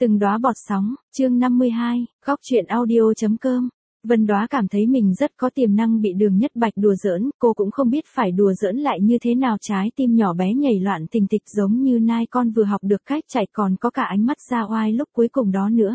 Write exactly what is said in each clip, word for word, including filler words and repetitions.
Từng đóa bọt sóng, chương năm mươi hai, góc truyện audio.com. Vân Đóa cảm thấy mình rất có tiềm năng bị Đường Nhất Bạch đùa giỡn, cô cũng không biết phải đùa giỡn lại như thế nào, trái tim nhỏ bé nhảy loạn thình thịch giống như nai con vừa học được cách chạy, còn có cả ánh mắt ra oai lúc cuối cùng đó nữa.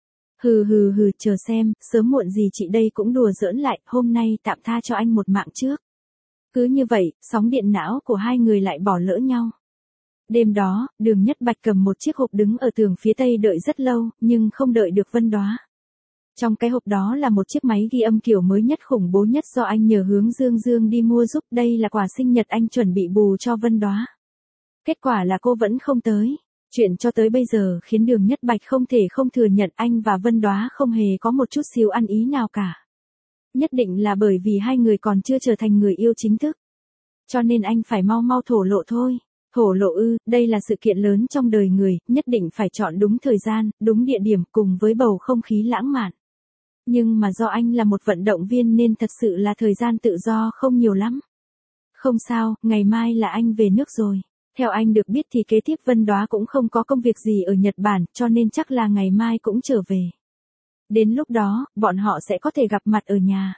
Hừ hừ hừ, chờ xem, sớm muộn gì chị đây cũng đùa giỡn lại, hôm nay tạm tha cho anh một mạng trước. Cứ như vậy, sóng điện não của hai người lại bỏ lỡ nhau. Đêm đó, Đường Nhất Bạch cầm một chiếc hộp đứng ở tường phía tây đợi rất lâu, nhưng không đợi được Vân Đóa. Trong cái hộp đó là một chiếc máy ghi âm kiểu mới nhất, khủng bố nhất do anh nhờ Hướng Dương Dương đi mua giúp, đây là quà sinh nhật anh chuẩn bị bù cho Vân Đóa. Kết quả là cô vẫn không tới. Chuyện cho tới bây giờ khiến Đường Nhất Bạch không thể không thừa nhận anh và Vân Đóa không hề có một chút xíu ăn ý nào cả. Nhất định là bởi vì hai người còn chưa trở thành người yêu chính thức. Cho nên anh phải mau mau thổ lộ thôi. Thổ lộ ư, đây là sự kiện lớn trong đời người, nhất định phải chọn đúng thời gian, đúng địa điểm cùng với bầu không khí lãng mạn. Nhưng mà do anh là một vận động viên nên thật sự là thời gian tự do không nhiều lắm. Không sao, ngày mai là anh về nước rồi. Theo anh được biết thì kế tiếp Vân Đóa cũng không có công việc gì ở Nhật Bản, cho nên chắc là ngày mai cũng trở về. Đến lúc đó, bọn họ sẽ có thể gặp mặt ở nhà.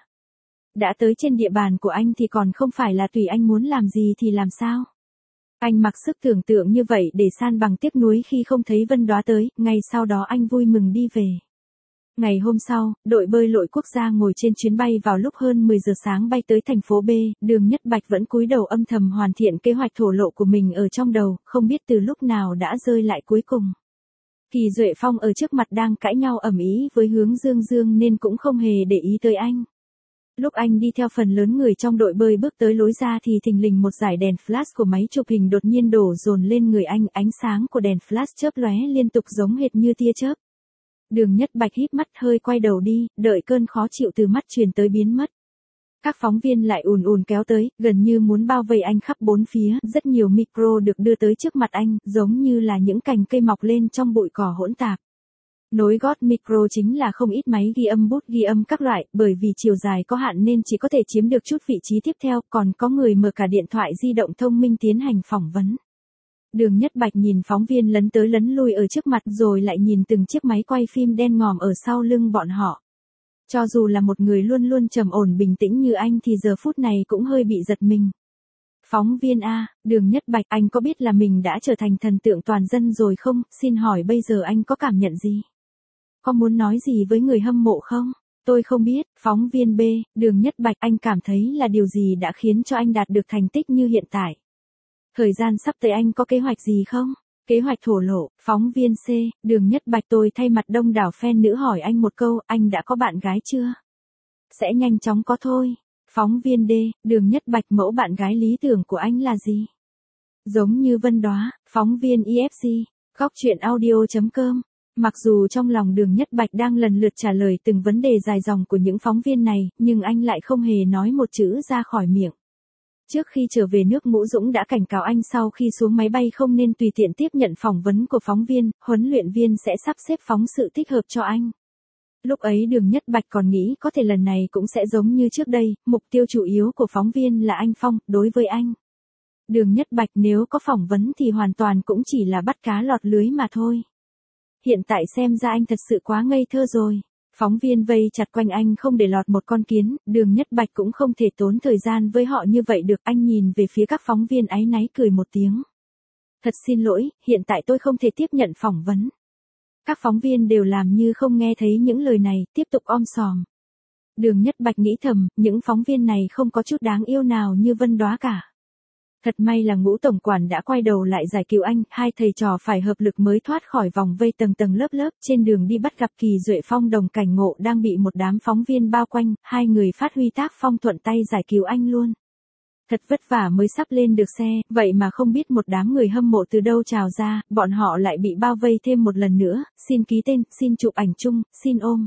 Đã tới trên địa bàn của anh thì còn không phải là tùy anh muốn làm gì thì làm sao. Anh mặc sức tưởng tượng như vậy để san bằng tiếc nuối khi không thấy Vân Đóa tới, ngày sau đó anh vui mừng đi về. Ngày hôm sau, đội bơi lội quốc gia ngồi trên chuyến bay vào lúc hơn mười giờ sáng bay tới thành phố B, Đường Nhất Bạch vẫn cúi đầu âm thầm hoàn thiện kế hoạch thổ lộ của mình ở trong đầu, không biết từ lúc nào đã rơi lại cuối cùng. Kỳ Duệ Phong ở trước mặt đang cãi nhau ầm ĩ với Hướng Dương Dương nên cũng không hề để ý tới anh. Lúc anh đi theo phần lớn người trong đội bơi bước tới lối ra thì thình lình một dải đèn flash của máy chụp hình đột nhiên đổ dồn lên người anh, ánh sáng của đèn flash chớp lóe liên tục giống hệt như tia chớp. Đường Nhất Bạch híp mắt hơi quay đầu đi, đợi cơn khó chịu từ mắt truyền tới biến mất. Các phóng viên lại ùn ùn kéo tới, gần như muốn bao vây anh khắp bốn phía, rất nhiều micro được đưa tới trước mặt anh, giống như là những cành cây mọc lên trong bụi cỏ hỗn tạp. Nối gót micro chính là không ít máy ghi âm, bút ghi âm các loại, bởi vì chiều dài có hạn nên chỉ có thể chiếm được chút vị trí tiếp theo, còn có người mở cả điện thoại di động thông minh tiến hành phỏng vấn. Đường Nhất Bạch nhìn phóng viên lấn tới lấn lui ở trước mặt rồi lại nhìn từng chiếc máy quay phim đen ngòm ở sau lưng bọn họ. Cho dù là một người luôn luôn trầm ổn bình tĩnh như anh thì giờ phút này cũng hơi bị giật mình. Phóng viên A, Đường Nhất Bạch, anh có biết là mình đã trở thành thần tượng toàn dân rồi không? Xin hỏi bây giờ anh có cảm nhận gì? Có muốn nói gì với người hâm mộ không? Tôi không biết. Phóng viên B, Đường Nhất Bạch, anh cảm thấy là điều gì đã khiến cho anh đạt được thành tích như hiện tại? Thời gian sắp tới anh có kế hoạch gì không? Kế hoạch thổ lộ. Phóng viên C, Đường Nhất Bạch, tôi thay mặt đông đảo fan nữ hỏi anh một câu, anh đã có bạn gái chưa? Sẽ nhanh chóng có thôi. Phóng viên D, Đường Nhất Bạch, mẫu bạn gái lý tưởng của anh là gì? Giống như Vân Đóa. Phóng viên i ép xê, góc truyện audio.com. Mặc dù trong lòng Đường Nhất Bạch đang lần lượt trả lời từng vấn đề dài dòng của những phóng viên này, nhưng anh lại không hề nói một chữ ra khỏi miệng. Trước khi trở về nước, Ngũ Dũng đã cảnh cáo anh sau khi xuống máy bay không nên tùy tiện tiếp nhận phỏng vấn của phóng viên, huấn luyện viên sẽ sắp xếp phóng sự thích hợp cho anh. Lúc ấy Đường Nhất Bạch còn nghĩ có thể lần này cũng sẽ giống như trước đây, mục tiêu chủ yếu của phóng viên là anh Phong, đối với anh. Đường Nhất Bạch nếu có phỏng vấn thì hoàn toàn cũng chỉ là bắt cá lọt lưới mà thôi. Hiện tại xem ra anh thật sự quá ngây thơ rồi. Phóng viên vây chặt quanh anh không để lọt một con kiến, Đường Nhất Bạch cũng không thể tốn thời gian với họ như vậy được. Anh nhìn về phía các phóng viên áy náy cười một tiếng. Thật xin lỗi, hiện tại tôi không thể tiếp nhận phỏng vấn. Các phóng viên đều làm như không nghe thấy những lời này, tiếp tục om sòm. Đường Nhất Bạch nghĩ thầm, những phóng viên này không có chút đáng yêu nào như Vân Đóa cả. Thật may là Ngũ tổng quản đã quay đầu lại giải cứu anh, hai thầy trò phải hợp lực mới thoát khỏi vòng vây tầng tầng lớp lớp. Trên đường đi bắt gặp Kỳ Duệ Phong đồng cảnh ngộ đang bị một đám phóng viên bao quanh, hai người phát huy tác phong thuận tay giải cứu anh luôn. Thật vất vả mới sắp lên được xe, vậy mà không biết một đám người hâm mộ từ đâu trào ra, bọn họ lại bị bao vây thêm một lần nữa, xin ký tên, xin chụp ảnh chung, xin ôm.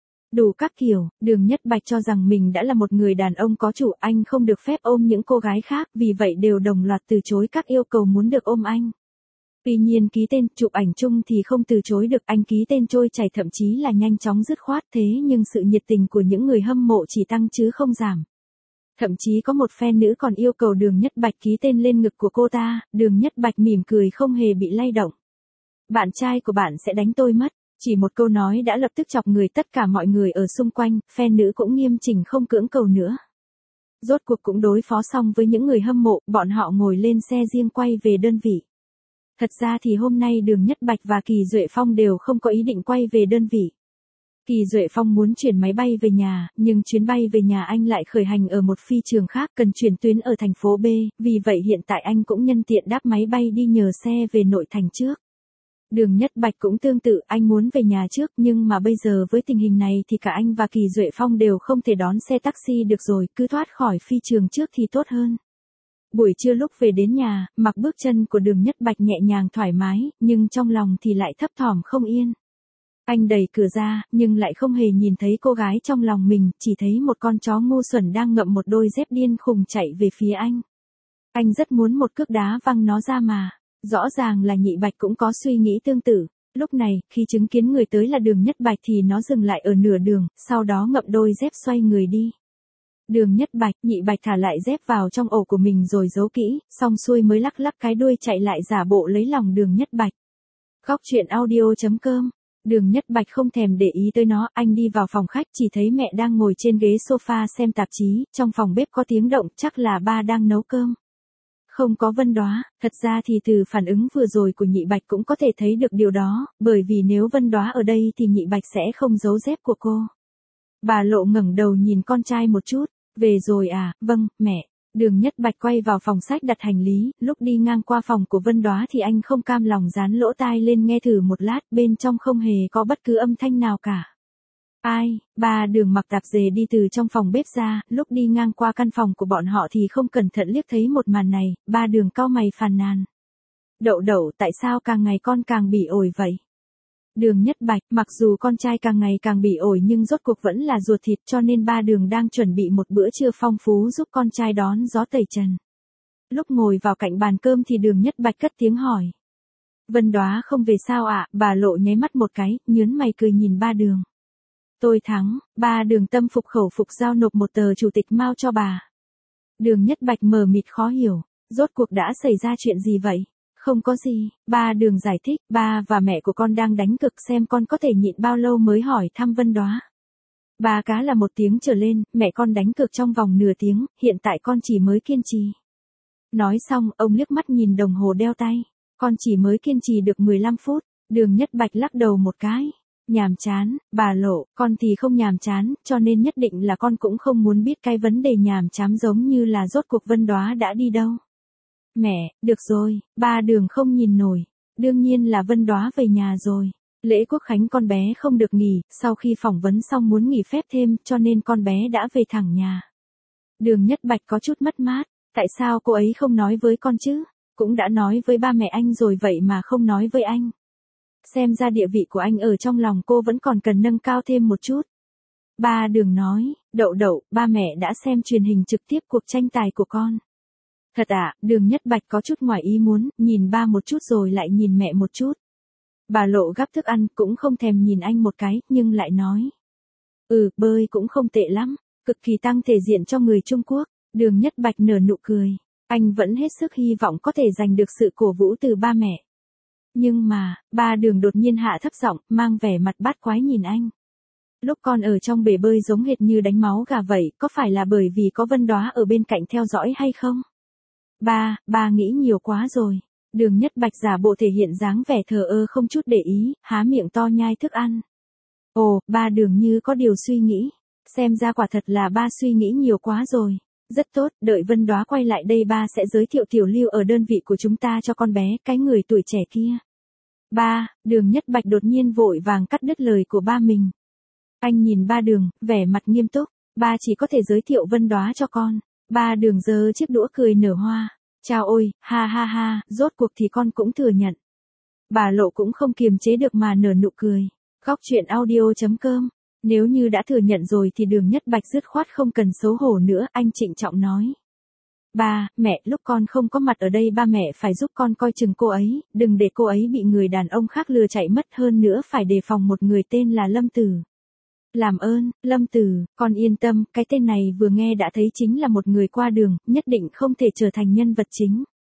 Đủ các kiểu, Đường Nhất Bạch cho rằng mình đã là một người đàn ông có chủ, anh không được phép ôm những cô gái khác, vì vậy đều đồng loạt từ chối các yêu cầu muốn được ôm anh. Tuy nhiên ký tên, chụp ảnh chung thì không từ chối được, anh ký tên trôi chảy thậm chí là nhanh chóng dứt khoát, thế nhưng sự nhiệt tình của những người hâm mộ chỉ tăng chứ không giảm. Thậm chí có một fan nữ còn yêu cầu Đường Nhất Bạch ký tên lên ngực của cô ta, Đường Nhất Bạch mỉm cười không hề bị lay động. Bạn trai của bạn sẽ đánh tôi mất. Chỉ một câu nói đã lập tức chọc người tất cả mọi người ở xung quanh, fan nữ cũng nghiêm chỉnh không cưỡng cầu nữa. Rốt cuộc cũng đối phó xong với những người hâm mộ, bọn họ ngồi lên xe riêng quay về đơn vị. Thật ra thì hôm nay Đường Nhất Bạch và Kỳ Duệ Phong đều không có ý định quay về đơn vị. Kỳ Duệ Phong muốn chuyển máy bay về nhà, nhưng chuyến bay về nhà anh lại khởi hành ở một phi trường khác cần chuyển tuyến ở thành phố B, vì vậy hiện tại anh cũng nhân tiện đáp máy bay đi nhờ xe về nội thành trước. Đường Nhất Bạch cũng tương tự, anh muốn về nhà trước nhưng mà bây giờ với tình hình này thì cả anh và Kỳ Duệ Phong đều không thể đón xe taxi được rồi, cứ thoát khỏi phi trường trước thì tốt hơn. Buổi trưa lúc về đến nhà, mặc bước chân của Đường Nhất Bạch nhẹ nhàng thoải mái, nhưng trong lòng thì lại thấp thỏm không yên. Anh đẩy cửa ra, nhưng lại không hề nhìn thấy cô gái trong lòng mình, chỉ thấy một con chó ngu xuẩn đang ngậm một đôi dép điên khùng chạy về phía anh. Anh rất muốn một cước đá văng nó ra mà. Rõ ràng là Nhị Bạch cũng có suy nghĩ tương tự. Lúc này, khi chứng kiến người tới là Đường Nhất Bạch thì nó dừng lại ở nửa đường, sau đó ngậm đôi dép xoay người đi. Đường Nhất Bạch, Nhị Bạch thả lại dép vào trong ổ của mình rồi giấu kỹ, xong xuôi mới lắc lắc cái đuôi chạy lại giả bộ lấy lòng Đường Nhất Bạch. Góc truyện audio chấm com. Đường Nhất Bạch không thèm để ý tới nó, anh đi vào phòng khách chỉ thấy mẹ đang ngồi trên ghế sofa xem tạp chí, trong phòng bếp có tiếng động, chắc là ba đang nấu cơm. Không có Vân Đóa, thật ra thì từ phản ứng vừa rồi của Nhị Bạch cũng có thể thấy được điều đó, bởi vì nếu Vân Đóa ở đây thì Nhị Bạch sẽ không giấu dép của cô. Bà Lộ ngẩng đầu nhìn con trai một chút, về rồi à, vâng, mẹ. Đường Nhất Bạch quay vào phòng sách đặt hành lý, lúc đi ngang qua phòng của Vân Đóa thì anh không cam lòng dán lỗ tai lên nghe thử một lát, bên trong không hề có bất cứ âm thanh nào cả. Ai, ba Đường mặc tạp dề đi từ trong phòng bếp ra, lúc đi ngang qua căn phòng của bọn họ thì không cẩn thận liếc thấy một màn này, ba Đường cau mày phàn nàn. Đậu đậu, tại sao càng ngày con càng bị ổi vậy? Đường Nhất Bạch, mặc dù con trai càng ngày càng bị ổi nhưng rốt cuộc vẫn là ruột thịt cho nên ba Đường đang chuẩn bị một bữa trưa phong phú giúp con trai đón gió tẩy trần. Lúc ngồi vào cạnh bàn cơm thì Đường Nhất Bạch cất tiếng hỏi. Vân Đóa không về sao ạ? À? Bà Lộ nháy mắt một cái, nhớn mày cười nhìn ba Đường. Tôi thắng, ba Đường tâm phục khẩu phục giao nộp một tờ chủ tịch Mao cho bà. Đường Nhất Bạch mờ mịt khó hiểu, rốt cuộc đã xảy ra chuyện gì vậy? Không có gì, ba Đường giải thích, ba và mẹ của con đang đánh cực xem con có thể nhịn bao lâu mới hỏi thăm Vân Đóa. Ba cá là một tiếng trở lên, mẹ con đánh cực trong vòng nửa tiếng, hiện tại con chỉ mới kiên trì. Nói xong, ông liếc mắt nhìn đồng hồ đeo tay, con chỉ mới kiên trì được mười lăm phút, Đường Nhất Bạch lắc đầu một cái. Nhàm chán, bà Lộ, con thì không nhàm chán, cho nên nhất định là con cũng không muốn biết cái vấn đề nhàm chán giống như là rốt cuộc Vân Đóa đã đi đâu. Mẹ, được rồi, ba Đường không nhìn nổi, đương nhiên là Vân Đóa về nhà rồi. Lễ Quốc Khánh con bé không được nghỉ, sau khi phỏng vấn xong muốn nghỉ phép thêm cho nên con bé đã về thẳng nhà. Đường Nhất Bạch có chút mất mát, tại sao cô ấy không nói với con chứ? Cũng đã nói với ba mẹ anh rồi vậy mà không nói với anh. Xem ra địa vị của anh ở trong lòng cô vẫn còn cần nâng cao thêm một chút. Ba Đường nói, đậu đậu, ba mẹ đã xem truyền hình trực tiếp cuộc tranh tài của con. Thật ạ, à, Đường Nhất Bạch có chút ngoài ý muốn, nhìn ba một chút rồi lại nhìn mẹ một chút. Bà Lộ gắp thức ăn, cũng không thèm nhìn anh một cái, nhưng lại nói. Ừ, bơi cũng không tệ lắm, cực kỳ tăng thể diện cho người Trung Quốc. Đường Nhất Bạch nở nụ cười, anh vẫn hết sức hy vọng có thể giành được sự cổ vũ từ ba mẹ. Nhưng mà, ba Đường đột nhiên hạ thấp giọng, mang vẻ mặt bát quái nhìn anh. Lúc con ở trong bể bơi giống hệt như đánh máu gà vậy, có phải là bởi vì có Vân Đóa ở bên cạnh theo dõi hay không? Ba, ba nghĩ nhiều quá rồi. Đường Nhất Bạch giả bộ thể hiện dáng vẻ thờ ơ không chút để ý, há miệng to nhai thức ăn. Ồ, ba Đường như có điều suy nghĩ. Xem ra quả thật là ba suy nghĩ nhiều quá rồi. Rất tốt, đợi Vân Đóa quay lại đây ba sẽ giới thiệu Tiểu Lưu ở đơn vị của chúng ta cho con bé, cái người tuổi trẻ kia. Ba, Đường Nhất Bạch đột nhiên vội vàng cắt đứt lời của ba mình. Anh nhìn ba Đường, vẻ mặt nghiêm túc, ba chỉ có thể giới thiệu Vân Đóa cho con. Ba Đường giơ chiếc đũa cười nở hoa. Chao ôi, ha ha ha, rốt cuộc thì con cũng thừa nhận. Bà Lộ cũng không kiềm chế được mà nở nụ cười. Góc truyện audio chấm com. Nếu như đã thừa nhận rồi thì Đường Nhất Bạch dứt khoát không cần xấu hổ nữa, anh trịnh trọng nói. Ba, mẹ, lúc con không có mặt ở đây ba mẹ phải giúp con coi chừng cô ấy, đừng để cô ấy bị người đàn ông khác lừa chạy mất, hơn nữa phải đề phòng một người tên là Lâm Tử. Làm ơn, Lâm Tử, con yên tâm, cái tên này vừa nghe đã thấy chính là một người qua đường, nhất định không thể trở thành nhân vật chính.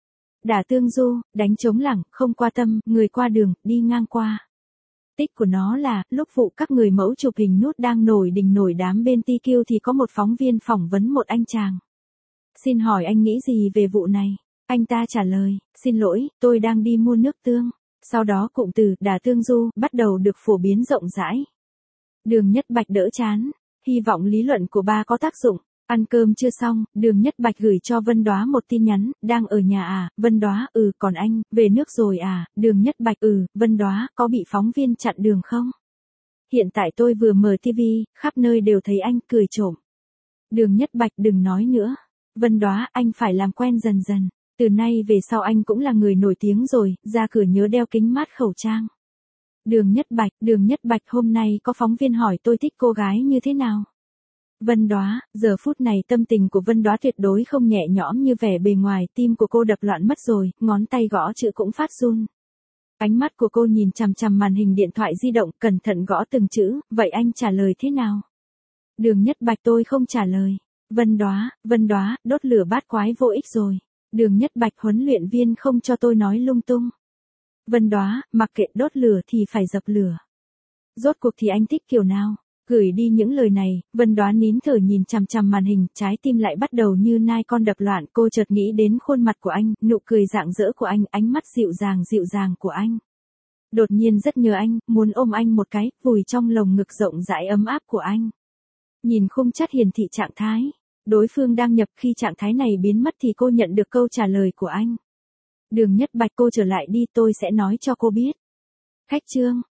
Đả tương du, đánh trống lảng, không qua tâm, người qua đường, đi ngang qua. Tích của nó là, lúc vụ các người mẫu chụp hình nút đang nổi đình nổi đám bên tê quy thì có một phóng viên phỏng vấn một anh chàng. Xin hỏi anh nghĩ gì về vụ này? Anh ta trả lời, xin lỗi, tôi đang đi mua nước tương. Sau đó cụm từ, đả tương du, bắt đầu được phổ biến rộng rãi. Đường Nhất Bạch đỡ chán, hy vọng lý luận của ba có tác dụng. Ăn cơm chưa xong, Đường Nhất Bạch gửi cho Vân Đóa một tin nhắn, đang ở nhà à, Vân Đóa, ừ, còn anh, về nước rồi à, Đường Nhất Bạch, ừ, Vân Đóa, có bị phóng viên chặn đường không? Hiện tại tôi vừa mở tivi, khắp nơi đều thấy anh, cười trộm. Đường Nhất Bạch, đừng nói nữa. Vân Đóa, anh phải làm quen dần dần. Từ nay về sau anh cũng là người nổi tiếng rồi, ra cửa nhớ đeo kính mát khẩu trang. Đường Nhất Bạch, Đường Nhất Bạch, hôm nay có phóng viên hỏi tôi thích cô gái như thế nào? Vân Đóa, giờ phút này tâm tình của Vân Đóa tuyệt đối không nhẹ nhõm như vẻ bề ngoài, tim của cô đập loạn mất rồi, ngón tay gõ chữ cũng phát run. Ánh mắt của cô nhìn chằm chằm màn hình điện thoại di động, cẩn thận gõ từng chữ, vậy anh trả lời thế nào? Đường Nhất Bạch, tôi không trả lời. Vân Đóa, Vân Đóa, đốt lửa bát quái vô ích rồi. Đường Nhất Bạch, huấn luyện viên không cho tôi nói lung tung. Vân Đóa, mặc kệ, đốt lửa thì phải dập lửa. Rốt cuộc thì anh thích kiểu nào? Gửi đi những lời này, Vân Đóa nín thở nhìn chằm chằm màn hình, trái tim lại bắt đầu như nai con đập loạn, cô chợt nghĩ đến khuôn mặt của anh, nụ cười rạng rỡ của anh, ánh mắt dịu dàng dịu dàng của anh. Đột nhiên rất nhớ anh, muốn ôm anh một cái, vùi trong lồng ngực rộng rãi ấm áp của anh. Nhìn khung chat hiển thị trạng thái, đối phương đang nhập, khi trạng thái này biến mất thì cô nhận được câu trả lời của anh. Đường Nhất Bạch, cô trở lại đi, tôi sẽ nói cho cô biết. Khách trương.